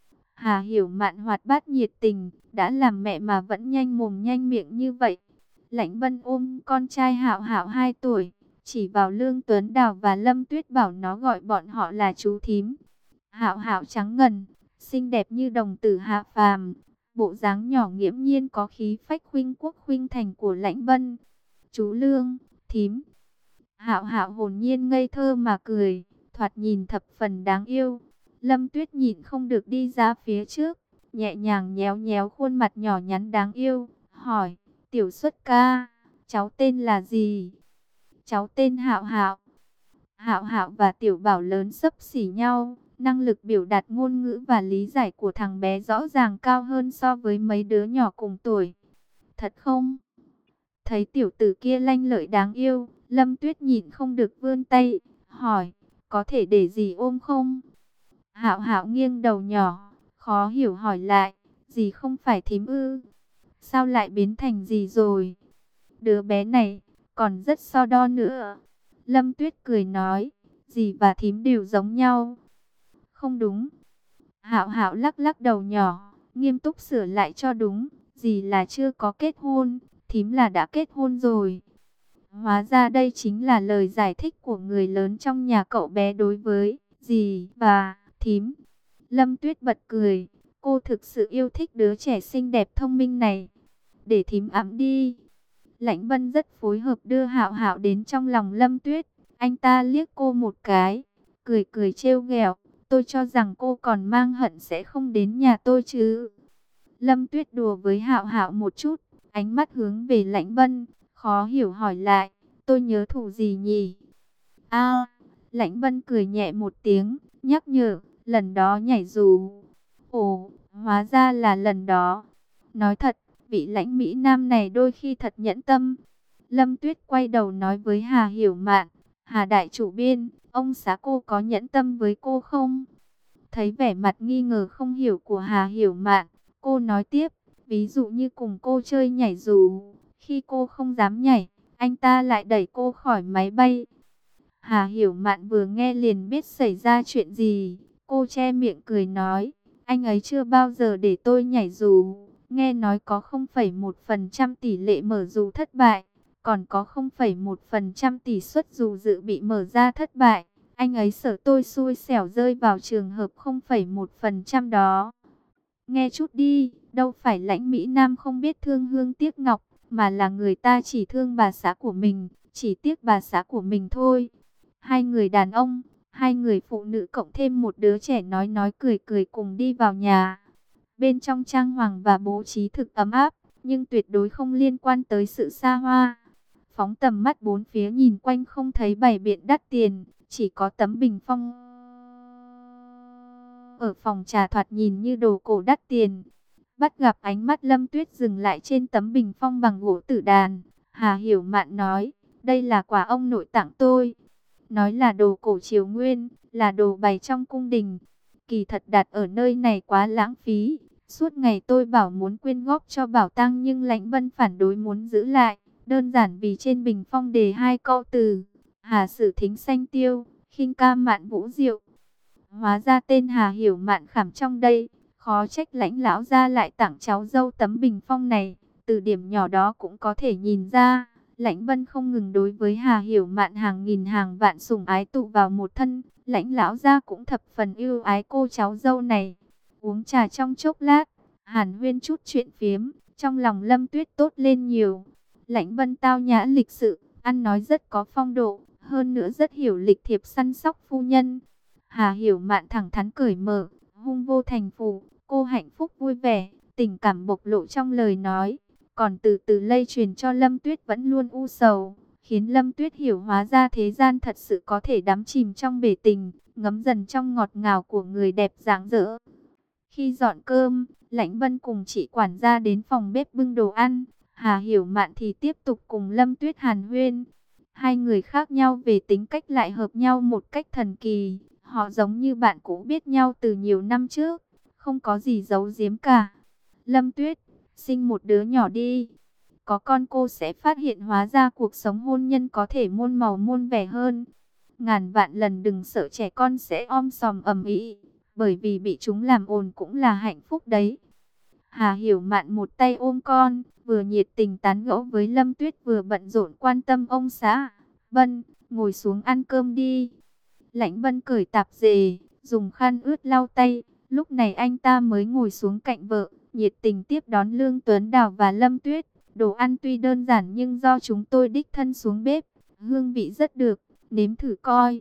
Hà Hiểu Mạn hoạt bát nhiệt tình, đã làm mẹ mà vẫn nhanh mồm nhanh miệng như vậy. Lãnh Bân ôm con trai Hạo Hạo hai tuổi, chỉ vào Lương Tuấn Đào và Lâm Tuyết bảo nó gọi bọn họ là chú thím. Hạo Hạo trắng ngần, xinh đẹp như đồng tử hạ phàm, bộ dáng nhỏ nghiễm nhiên có khí phách khuynh quốc khuynh thành của Lãnh Bân. Chú Lương, thím. Hạo Hạo hồn nhiên ngây thơ mà cười, thoạt nhìn thập phần đáng yêu. Lâm Tuyết nhịn không được đi ra phía trước, nhẹ nhàng nhéo nhéo khuôn mặt nhỏ nhắn đáng yêu, hỏi: "Tiểu Xuất ca, cháu tên là gì?" "Cháu tên Hạo Hạo." Hạo Hạo và Tiểu Bảo lớn xấp xỉ nhau, năng lực biểu đạt ngôn ngữ và lý giải của thằng bé rõ ràng cao hơn so với mấy đứa nhỏ cùng tuổi. Thật không? Thấy tiểu tử kia lanh lợi đáng yêu, Lâm Tuyết nhịn không được vươn tay, hỏi: "Có thể để dì ôm không?" Hạo Hạo nghiêng đầu nhỏ, khó hiểu hỏi lại: "Dì không phải thím ư? Sao lại biến thành dì rồi?" "Đứa bé này còn rất so đo nữa." Lâm Tuyết cười nói: "Dì và thím đều giống nhau." "Không đúng." Hạo Hạo lắc lắc đầu nhỏ, nghiêm túc sửa lại cho đúng: "Dì là chưa có kết hôn, thím là đã kết hôn rồi." Hóa ra đây chính là lời giải thích của người lớn trong nhà cậu bé đối với dì và thím. Lâm Tuyết bật cười, cô thực sự yêu thích đứa trẻ xinh đẹp thông minh này. "Để thím ẵm đi." Lãnh Bân rất phối hợp đưa Hạo Hạo đến trong lòng Lâm Tuyết. Anh ta liếc cô một cái, cười cười trêu ghẹo: "Tôi cho rằng cô còn mang hận sẽ không đến nhà tôi chứ." Lâm Tuyết đùa với Hạo Hạo một chút, ánh mắt hướng về Lãnh Bân, khó hiểu hỏi lại: "Tôi nhớ thủ gì nhỉ?" "A." Lãnh Bân cười nhẹ một tiếng, nhắc nhở: "Lần đó nhảy dù." "Ồ, hóa ra là lần đó." Nói thật, vị Lãnh Mỹ Nam này đôi khi thật nhẫn tâm. Lâm Tuyết quay đầu nói với Hà Hiểu Mạn: "Hà đại chủ biên, ông xã cô có nhẫn tâm với cô không?" Thấy vẻ mặt nghi ngờ không hiểu của Hà Hiểu Mạn, cô nói tiếp: "Ví dụ như cùng cô chơi nhảy dù, khi cô không dám nhảy, anh ta lại đẩy cô khỏi máy bay." Hà Hiểu Mạn vừa nghe liền biết xảy ra chuyện gì. Cô che miệng cười nói: "Anh ấy chưa bao giờ để tôi nhảy dù. Nghe nói có không phẩy một phần trăm tỷ lệ mở dù thất bại, còn có không phẩy một phần trăm tỷ suất dù dự bị mở ra thất bại. Anh ấy sợ tôi xui xẻo rơi vào trường hợp không phẩy một phần trăm đó." Nghe chút đi, đâu phải Lãnh Mỹ Nam không biết thương hương tiếc ngọc, mà là người ta chỉ thương bà xã của mình, chỉ tiếc bà xã của mình thôi. Hai người đàn ông, Hai người phụ nữ cộng thêm một đứa trẻ nói nói cười cười cùng đi vào nhà. Bên trong trang hoàng và bố trí thực ấm áp, nhưng tuyệt đối không liên quan tới sự xa hoa. Phóng tầm mắt bốn phía nhìn quanh không thấy bày biện đắt tiền, chỉ có tấm bình phong ở phòng trà thoạt nhìn như đồ cổ đắt tiền. Bắt gặp ánh mắt Lâm Tuyết dừng lại trên tấm bình phong bằng gỗ tử đàn, Hà Hiểu Mạn nói, đây là quà ông nội tặng tôi. Nói là đồ cổ triều nguyên, là đồ bày trong cung đình. Kỳ thật đặt ở nơi này quá lãng phí. Suốt ngày tôi bảo muốn quyên góp cho bảo tang nhưng Lãnh Vân phản đối muốn giữ lại. Đơn giản vì trên bình phong đề hai câu từ, Hà Sử Thính Xanh Tiêu, khinh ca mạn vũ diệu. Hóa ra tên Hà Hiểu Mạn khảm trong đây. Khó trách Lãnh lão gia lại tặng cháu dâu tấm bình phong này. Từ điểm nhỏ đó cũng có thể nhìn ra, Lãnh Vân không ngừng đối với Hà Hiểu Mạn hàng nghìn hàng vạn sủng ái tụ vào một thân. Lãnh lão gia cũng thập phần yêu ái cô cháu dâu này. Uống trà trong chốc lát, hàn huyên chút chuyện phiếm, trong lòng Lâm Tuyết tốt lên nhiều. Lãnh Vân tao nhã lịch sự, ăn nói rất có phong độ, hơn nữa rất hiểu lịch thiệp săn sóc phu nhân. Hà Hiểu Mạn thẳng thắn cởi mở, hung vô thành phủ, cô hạnh phúc vui vẻ, tình cảm bộc lộ trong lời nói, còn từ từ lây truyền cho Lâm Tuyết vẫn luôn u sầu, khiến Lâm Tuyết hiểu hóa ra thế gian thật sự có thể đắm chìm trong bể tình, ngấm dần trong ngọt ngào của người đẹp dáng dỡ. Khi dọn cơm, Lãnh Vân cùng chị quản gia đến phòng bếp bưng đồ ăn, Hà Hiểu Mạn thì tiếp tục cùng Lâm Tuyết hàn huyên. Hai người khác nhau về tính cách lại hợp nhau một cách thần kỳ, họ giống như bạn cũ biết nhau từ nhiều năm trước, không có gì giấu giếm cả. Lâm Tuyết, sinh một đứa nhỏ đi. Có con cô sẽ phát hiện hóa ra cuộc sống hôn nhân có thể muôn màu muôn vẻ hơn. Ngàn vạn lần đừng sợ trẻ con sẽ om sòm ầm ĩ, bởi vì bị chúng làm ồn cũng là hạnh phúc đấy. Hà Hiểu Mạn một tay ôm con, vừa nhiệt tình tán gẫu với Lâm Tuyết vừa bận rộn quan tâm ông xã. Vân, ngồi xuống ăn cơm đi. Lãnh Vân cởi tạp dề, dùng khăn ướt lau tay. Lúc này anh ta mới ngồi xuống cạnh vợ, nhiệt tình tiếp đón Lương Tuấn Đào và Lâm Tuyết. Đồ ăn tuy đơn giản nhưng do chúng tôi đích thân xuống bếp, hương vị rất được, nếm thử coi.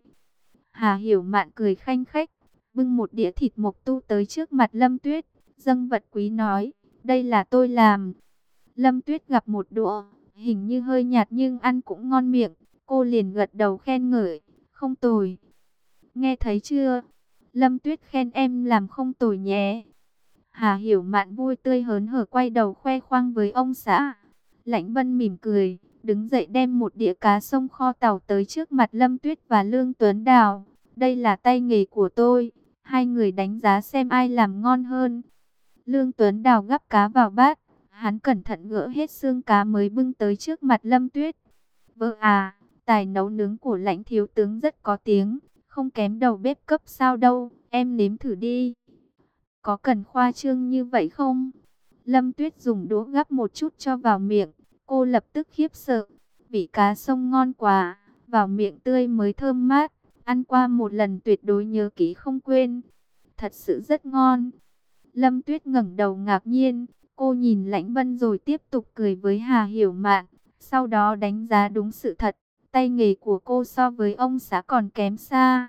Hà Hiểu Mạn cười khanh khách, bưng một đĩa thịt mộc tu tới trước mặt Lâm Tuyết, dâng vật quý nói, đây là tôi làm. Lâm Tuyết gặp một đũa, hình như hơi nhạt nhưng ăn cũng ngon miệng, cô liền gật đầu khen ngợi, không tồi. Nghe thấy chưa? Lâm Tuyết khen em làm không tồi nhé. Hà Hiểu Mạn vui tươi hớn hở quay đầu khoe khoang với ông xã. Lãnh Vân mỉm cười, đứng dậy đem một đĩa cá sông kho tàu tới trước mặt Lâm Tuyết và Lương Tuấn Đào. Đây là tay nghề của tôi, hai người đánh giá xem ai làm ngon hơn. Lương Tuấn Đào gắp cá vào bát, hắn cẩn thận gỡ hết xương cá mới bưng tới trước mặt Lâm Tuyết. Vợ à, tài nấu nướng của Lãnh thiếu tướng rất có tiếng, không kém đầu bếp cấp sao đâu, em nếm thử đi. Có cần khoa trương như vậy không? Lâm Tuyết dùng đũa gắp một chút cho vào miệng, cô lập tức khiếp sợ, vị cá sông ngon quá, vào miệng tươi mới thơm mát, ăn qua một lần tuyệt đối nhớ kỹ không quên. Thật sự rất ngon. Lâm Tuyết ngẩng đầu ngạc nhiên, cô nhìn Lãnh Vân rồi tiếp tục cười với Hà Hiểu Mạn, sau đó đánh giá đúng sự thật, tay nghề của cô so với ông xã còn kém xa.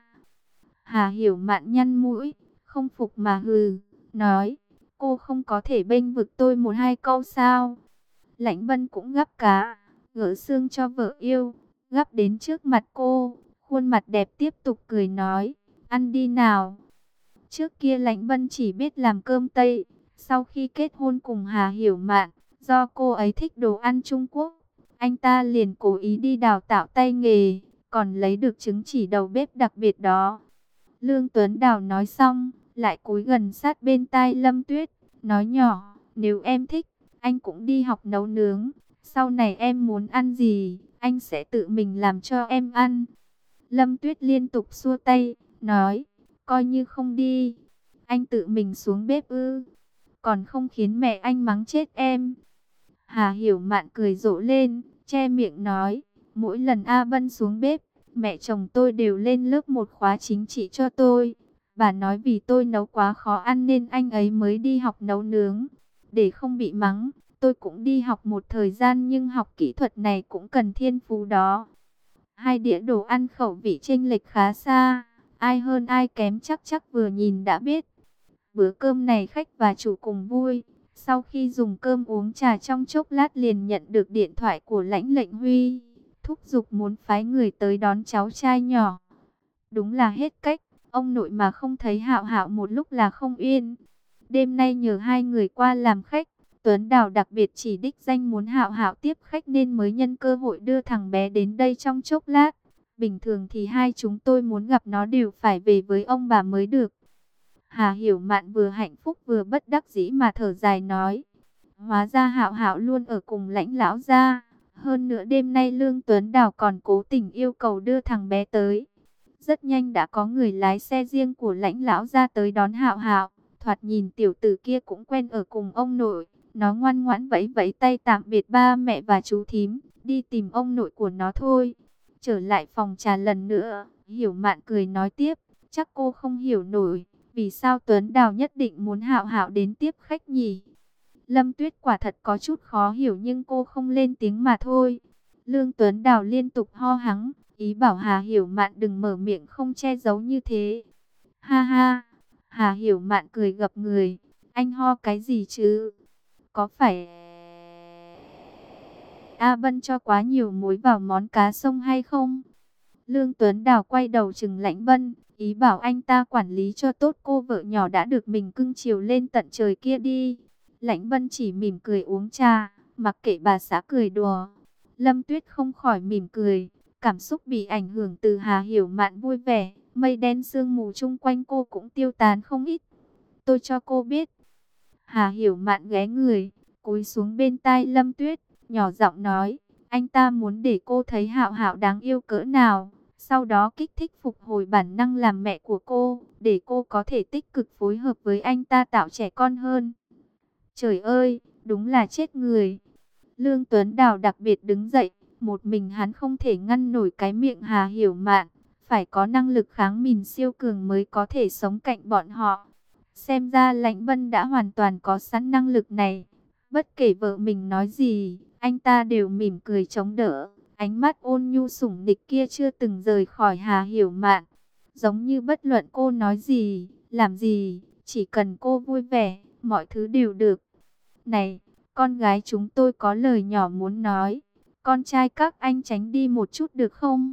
Hà Hiểu Mạn nhăn mũi, không phục mà hừ, nói, cô không có thể bênh vực tôi một hai câu sao? Lãnh Vân cũng gắp cá, gỡ xương cho vợ yêu, gắp đến trước mặt cô, khuôn mặt đẹp tiếp tục cười nói, ăn đi nào. Trước kia Lãnh Vân chỉ biết làm cơm Tây, sau khi kết hôn cùng Hà Hiểu Mạn, do cô ấy thích đồ ăn Trung Quốc, anh ta liền cố ý đi đào tạo tay nghề, còn lấy được chứng chỉ đầu bếp đặc biệt đó. Lương Tuấn Đào nói xong, lại cúi gần sát bên tai Lâm Tuyết, nói nhỏ, nếu em thích, anh cũng đi học nấu nướng, sau này em muốn ăn gì, anh sẽ tự mình làm cho em ăn. Lâm Tuyết liên tục xua tay, nói, coi như không đi, anh tự mình xuống bếp ư, còn không khiến mẹ anh mắng chết em. Hà Hiểu Mạn cười rộ lên, che miệng nói, mỗi lần A Vân xuống bếp, mẹ chồng tôi đều lên lớp một khóa chính trị cho tôi. Bà nói vì tôi nấu quá khó ăn nên anh ấy mới đi học nấu nướng. Để không bị mắng, tôi cũng đi học một thời gian nhưng học kỹ thuật này cũng cần thiên phú đó. Hai đĩa đồ ăn khẩu vị chênh lệch khá xa. ai hơn ai kém chắc chắc vừa nhìn đã biết. Bữa cơm này khách và chủ cùng vui. Sau khi dùng cơm uống trà trong chốc lát liền nhận được điện thoại của lãnh lệnh Huy, thúc giục muốn phái người tới đón cháu trai nhỏ. Đúng là hết cách, ông nội mà không thấy Hạo Hạo một lúc là không yên. Đêm nay nhờ hai người qua làm khách, Tuấn Đào đặc biệt chỉ đích danh muốn Hạo Hạo tiếp khách nên mới nhân cơ hội đưa thằng bé đến đây trong chốc lát. Bình thường thì hai chúng tôi muốn gặp nó đều phải về với ông bà mới được. Hà Hiểu Mạn vừa hạnh phúc vừa bất đắc dĩ mà thở dài nói. Hóa ra Hạo Hạo luôn ở cùng lãnh lão gia. Hơn nữa đêm nay Lương Tuấn Đào còn cố tình yêu cầu đưa thằng bé tới. Rất nhanh đã có người lái xe riêng của lãnh lão gia tới đón Hạo Hạo. Thoạt nhìn tiểu tử kia cũng quen ở cùng ông nội. Nó ngoan ngoãn vẫy vẫy tay tạm biệt ba mẹ và chú thím, đi tìm ông nội của nó thôi. Trở lại phòng trà lần nữa, Hiểu Mạn cười nói tiếp, chắc cô không hiểu nổi, vì sao Tuấn Đào nhất định muốn Hạo Hạo đến tiếp khách nhỉ? Lâm Tuyết quả thật có chút khó hiểu nhưng cô không lên tiếng mà thôi. Lương Tuấn Đào liên tục ho hắng, ý bảo Hà Hiểu Mạn đừng mở miệng không che giấu như thế. Ha ha, Hà Hiểu Mạn cười gập người, anh ho cái gì chứ? Có phải A Bân cho quá nhiều muối vào món cá sông hay không? Lương Tuấn Đào quay đầu chừng Lãnh Bân, ý bảo anh ta quản lý cho tốt cô vợ nhỏ đã được mình cưng chiều lên tận trời kia đi. Lãnh Bân chỉ mỉm cười uống trà, mặc kệ bà xã cười đùa. Lâm Tuyết không khỏi mỉm cười, cảm xúc bị ảnh hưởng từ Hà Hiểu Mạn vui vẻ, mây đen sương mù chung quanh cô cũng tiêu tán không ít. Tôi cho cô biết. Hà Hiểu Mạn ghé người, cúi xuống bên tai Lâm Tuyết, nhỏ giọng nói, anh ta muốn để cô thấy Hạo Hạo đáng yêu cỡ nào, sau đó kích thích phục hồi bản năng làm mẹ của cô, để cô có thể tích cực phối hợp với anh ta tạo trẻ con hơn. Trời ơi, đúng là chết người. Lương Tuấn Đào đặc biệt đứng dậy, một mình hắn không thể ngăn nổi cái miệng Hà Hiểu Mạn, phải có năng lực kháng mìn siêu cường mới có thể sống cạnh bọn họ. Xem ra Lãnh Bân đã hoàn toàn có sẵn năng lực này. Bất kể vợ mình nói gì, anh ta đều mỉm cười chống đỡ. Ánh mắt ôn nhu sủng nịch kia chưa từng rời khỏi Hà Hiểu Mạn. Giống như bất luận cô nói gì, làm gì, chỉ cần cô vui vẻ, mọi thứ đều được. Này, con gái chúng tôi có lời nhỏ muốn nói. Con trai các anh tránh đi một chút được không?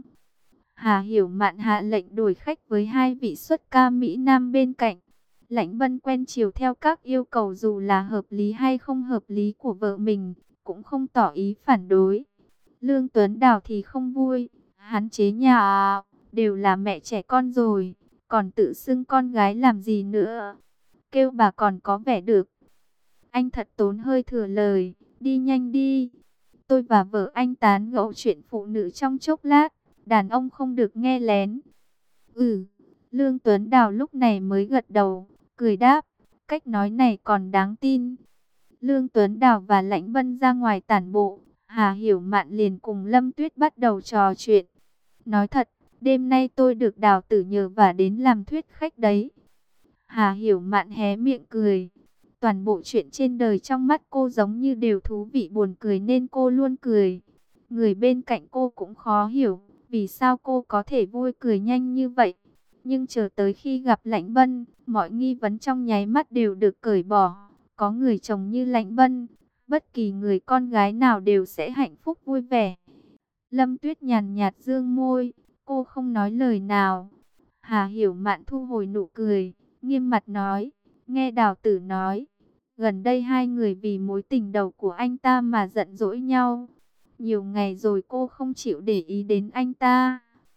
Hà Hiểu Mạn hạ lệnh đổi khách với hai vị xuất ca Mỹ Nam bên cạnh. Lãnh Bân quen chiều theo các yêu cầu dù là hợp lý hay không hợp lý của vợ mình, cũng không tỏ ý phản đối. Lương Tuấn Đào thì không vui, hắn chế nhạo, đều là mẹ trẻ con rồi, còn tự xưng con gái làm gì nữa, kêu bà còn có vẻ được. Anh thật tốn hơi thừa lời, đi nhanh đi. Tôi và vợ anh tán gẫu chuyện phụ nữ trong chốc lát, đàn ông không được nghe lén. Ừ, Lương Tuấn Đào lúc này mới gật đầu, cười đáp, cách nói này còn đáng tin. Lương Tuấn Đào và Lãnh Bân ra ngoài tản bộ, Hà Hiểu Mạn liền cùng Lâm Tuyết bắt đầu trò chuyện. Nói thật, đêm nay tôi được Đào tử nhờ và đến làm thuyết khách đấy. Hà Hiểu Mạn hé miệng cười. Toàn bộ chuyện trên đời trong mắt cô giống như đều thú vị buồn cười nên cô luôn cười. Người bên cạnh cô cũng khó hiểu, vì sao cô có thể vui cười nhanh như vậy. Nhưng chờ tới khi gặp Lãnh Bân, mọi nghi vấn trong nháy mắt đều được cởi bỏ. Có người chồng như Lãnh Bân, bất kỳ người con gái nào đều sẽ hạnh phúc vui vẻ. Lâm Tuyết nhàn nhạt dương môi, cô không nói lời nào. Hà Hiểu Mạn thu hồi nụ cười, nghiêm mặt nói, nghe Đào tử nói, gần đây hai người vì mối tình đầu của anh ta mà giận dỗi nhau. Nhiều ngày rồi cô không chịu để ý đến anh ta.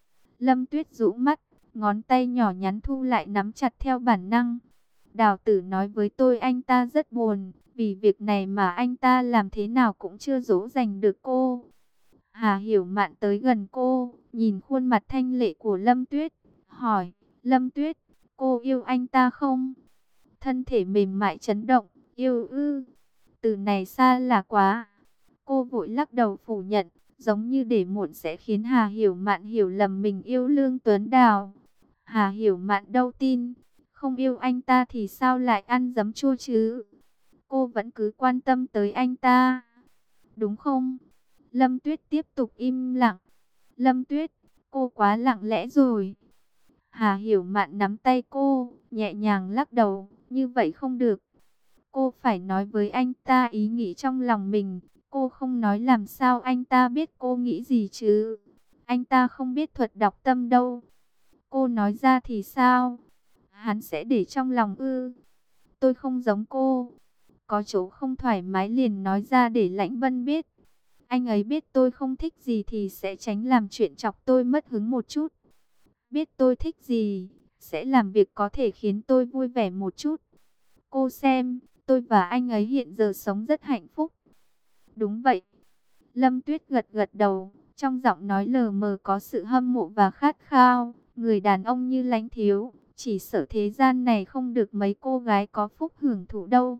Lâm Tuyết rũ mắt, ngón tay nhỏ nhắn thu lại nắm chặt theo bản năng. Đào tử nói với tôi anh ta rất buồn, vì việc này mà anh ta làm thế nào cũng chưa dỗ dành được cô. Hà Hiểu Mạn tới gần cô, nhìn khuôn mặt thanh lệ của Lâm Tuyết, hỏi, Lâm Tuyết, cô yêu anh ta không? Thân thể mềm mại chấn động, yêu ư, từ này xa là quá. Cô vội lắc đầu phủ nhận, giống như để muộn sẽ khiến Hà Hiểu Mạn hiểu lầm mình yêu Lương Tuấn Đào. Hà Hiểu Mạn đâu tin, không yêu anh ta thì sao lại ăn giấm chua chứ? Cô vẫn cứ quan tâm tới anh ta, đúng không? Lâm Tuyết tiếp tục im lặng. Lâm Tuyết, cô quá lặng lẽ rồi. Hà Hiểu Mạn nắm tay cô, nhẹ nhàng lắc đầu, như vậy không được. Cô phải nói với anh ta ý nghĩ trong lòng mình, cô không nói làm sao anh ta biết cô nghĩ gì chứ. Anh ta không biết thuật đọc tâm đâu. Cô nói ra thì sao? Hắn sẽ để trong lòng ư? Tôi không giống cô. Có chỗ không thoải mái liền nói ra để Lãnh Vân biết. Anh ấy biết tôi không thích gì thì sẽ tránh làm chuyện chọc tôi mất hứng một chút. Biết tôi thích gì, sẽ làm việc có thể khiến tôi vui vẻ một chút. Cô xem, tôi và anh ấy hiện giờ sống rất hạnh phúc. Đúng vậy. Lâm Tuyết gật gật đầu, trong giọng nói lờ mờ có sự hâm mộ và khát khao. Người đàn ông như Lãnh Thiếu, chỉ sợ thế gian này không được mấy cô gái có phúc hưởng thụ đâu.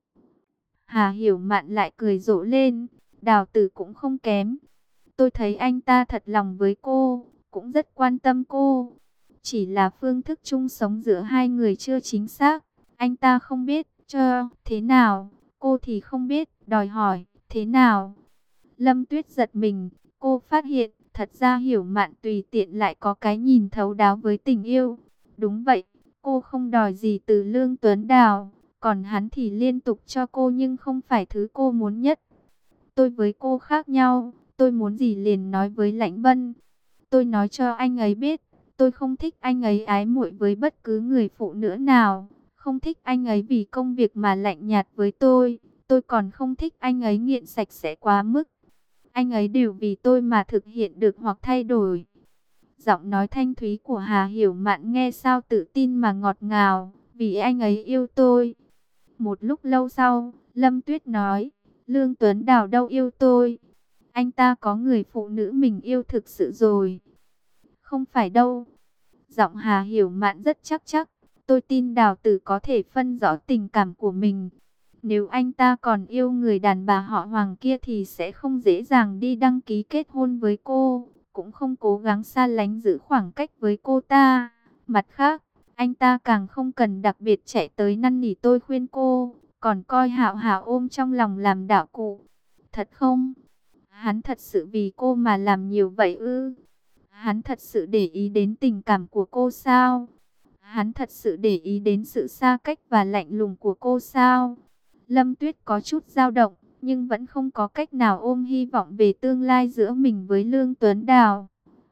Hà Hiểu Mạn lại cười rộ lên, Đào Tử cũng không kém. Tôi thấy anh ta thật lòng với cô, cũng rất quan tâm cô. Chỉ là phương thức chung sống giữa hai người chưa chính xác. Anh ta không biết, cho thế nào, cô thì không biết, đòi hỏi, thế nào. Lâm Tuyết giật mình, cô phát hiện, thật ra Hiểu Mạn tùy tiện lại có cái nhìn thấu đáo với tình yêu. Đúng vậy, cô không đòi gì từ Lương Tuấn Đào, còn hắn thì liên tục cho cô nhưng không phải thứ cô muốn nhất. Tôi với cô khác nhau, tôi muốn gì liền nói với Lãnh Vân. Tôi nói cho anh ấy biết, tôi không thích anh ấy ái muội với bất cứ người phụ nữ nào. Không thích anh ấy vì công việc mà lạnh nhạt với tôi. Tôi còn không thích anh ấy nghiện sạch sẽ quá mức. Anh ấy đều vì tôi mà thực hiện được hoặc thay đổi. Giọng nói thanh thúy của Hà Hiểu Mạn nghe sao tự tin mà ngọt ngào. Vì anh ấy yêu tôi. Một lúc lâu sau, Lâm Tuyết nói, Lương Tuấn Đào đâu yêu tôi. Anh ta có người phụ nữ mình yêu thực sự rồi. Không phải đâu. Giọng Hà Hiểu Mạn rất chắc chắc. Tôi tin Đào Tử có thể phân rõ tình cảm của mình. Nếu anh ta còn yêu người đàn bà họ Hoàng kia thì sẽ không dễ dàng đi đăng ký kết hôn với cô. Cũng không cố gắng xa lánh giữ khoảng cách với cô ta. Mặt khác, anh ta càng không cần đặc biệt chạy tới năn nỉ tôi khuyên cô. Còn coi Hạo Hạo ôm trong lòng làm đạo cụ. Thật không? Hắn thật sự vì cô mà làm nhiều vậy ư? Hắn thật sự để ý đến tình cảm của cô sao? Hắn thật sự để ý đến sự xa cách và lạnh lùng của cô sao? Lâm Tuyết có chút dao động, nhưng vẫn không có cách nào ôm hy vọng về tương lai giữa mình với Lương Tuấn Đào.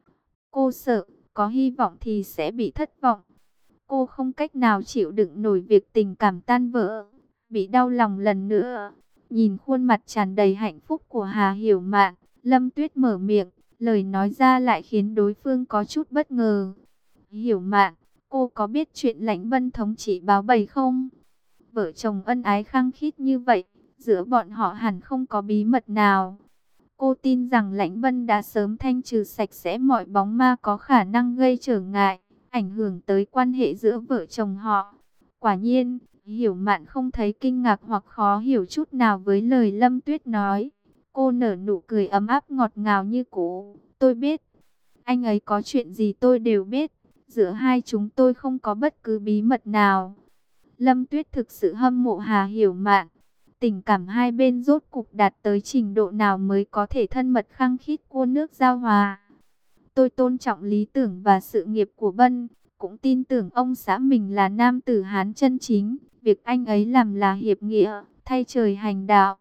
Cô sợ, có hy vọng thì sẽ bị thất vọng. Cô không cách nào chịu đựng nổi việc tình cảm tan vỡ, bị đau lòng lần nữa. Nhìn khuôn mặt tràn đầy hạnh phúc của Hà Hiểu Mạn, Lâm Tuyết mở miệng, lời nói ra lại khiến đối phương có chút bất ngờ. Hiểu Mạn, cô có biết chuyện Lãnh Vân thống trị báo bầy không? Vợ chồng ân ái khăng khít như vậy, giữa bọn họ hẳn không có bí mật nào. Cô tin rằng Lãnh Vân đã sớm thanh trừ sạch sẽ mọi bóng ma có khả năng gây trở ngại, ảnh hưởng tới quan hệ giữa vợ chồng họ. Quả nhiên, Hiểu Mạn không thấy kinh ngạc hoặc khó hiểu chút nào với lời Lâm Tuyết nói. Cô nở nụ cười ấm áp ngọt ngào như cũ. Tôi biết, anh ấy có chuyện gì tôi đều biết. Giữa hai chúng tôi không có bất cứ bí mật nào. Lâm Tuyết thực sự hâm mộ Hà Hiểu Mạn. Tình cảm hai bên rốt cục đạt tới trình độ nào mới có thể thân mật khăng khít cua nước giao hòa. Tôi tôn trọng lý tưởng và sự nghiệp của Bân, cũng tin tưởng ông xã mình là nam tử Hán chân chính. Việc anh ấy làm là hiệp nghĩa, thay trời hành đạo.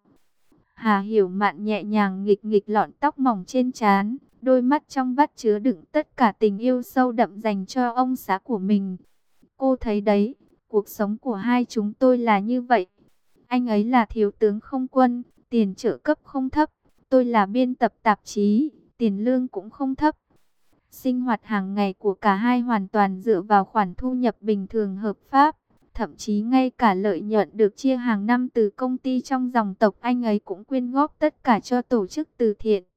Hà Hiểu Mạn nhẹ nhàng nghịch nghịch lọn tóc mỏng trên trán, đôi mắt trong vắt chứa đựng tất cả tình yêu sâu đậm dành cho ông xã của mình. Cô thấy đấy, cuộc sống của hai chúng tôi là như vậy. Anh ấy là thiếu tướng không quân, tiền trợ cấp không thấp. Tôi là biên tập tạp chí, tiền lương cũng không thấp. Sinh hoạt hàng ngày của cả hai hoàn toàn dựa vào khoản thu nhập bình thường hợp pháp. Thậm chí ngay cả lợi nhuận được chia hàng năm từ công ty trong dòng tộc anh ấy cũng quyên góp tất cả cho tổ chức từ thiện.